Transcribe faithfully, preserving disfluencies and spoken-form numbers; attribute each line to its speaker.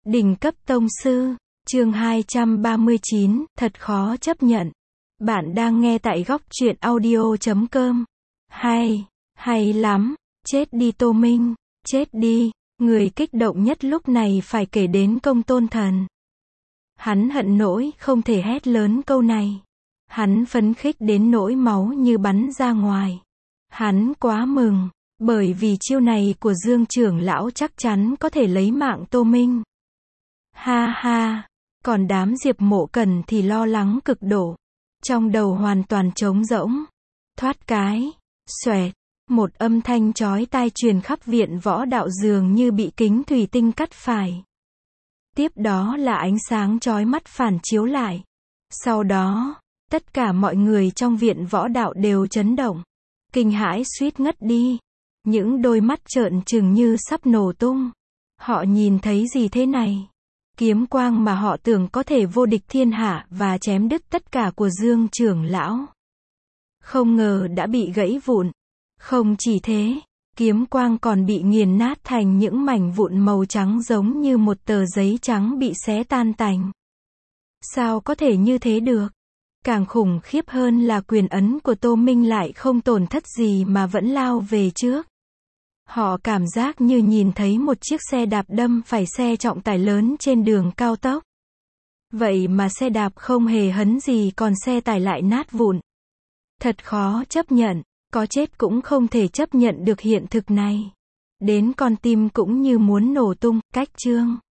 Speaker 1: Đỉnh cấp tông sư, chương hai trăm ba mươi chín, thật khó chấp nhận. Bạn đang nghe tại góc truyện audio chấm com. Hay, hay lắm, chết đi Tô Minh, chết đi. Người kích động nhất lúc này phải kể đến Công Tôn Thần. Hắn hận nỗi không thể hét lớn câu này. Hắn phấn khích đến nỗi máu như bắn ra ngoài. Hắn quá mừng, bởi vì chiêu này của Dương trưởng lão chắc chắn có thể lấy mạng Tô Minh. Ha ha, còn đám Diệp Mộ Cần thì lo lắng cực độ. Trong đầu hoàn toàn trống rỗng. Thoát cái, xoẹt, một âm thanh chói tai truyền khắp viện võ đạo dường như bị kính thủy tinh cắt phải. Tiếp đó là ánh sáng chói mắt phản chiếu lại. Sau đó, tất cả mọi người trong viện võ đạo đều chấn động. Kinh hãi suýt ngất đi. Những đôi mắt trợn trừng như sắp nổ tung. Họ nhìn thấy gì thế này? Kiếm quang mà họ tưởng có thể vô địch thiên hạ và chém đứt tất cả của Dương trưởng lão. Không ngờ đã bị gãy vụn. Không chỉ thế, kiếm quang còn bị nghiền nát thành những mảnh vụn màu trắng giống như một tờ giấy trắng bị xé tan tành. Sao có thể như thế được? Càng khủng khiếp hơn là quyền ấn của Tô Minh lại không tổn thất gì mà vẫn lao về trước. Họ cảm giác như nhìn thấy một chiếc xe đạp đâm phải xe trọng tải lớn trên đường cao tốc. Vậy mà xe đạp không hề hấn gì còn xe tải lại nát vụn. Thật khó chấp nhận, có chết cũng không thể chấp nhận được hiện thực này. Đến con tim cũng như muốn nổ tung, cách chương.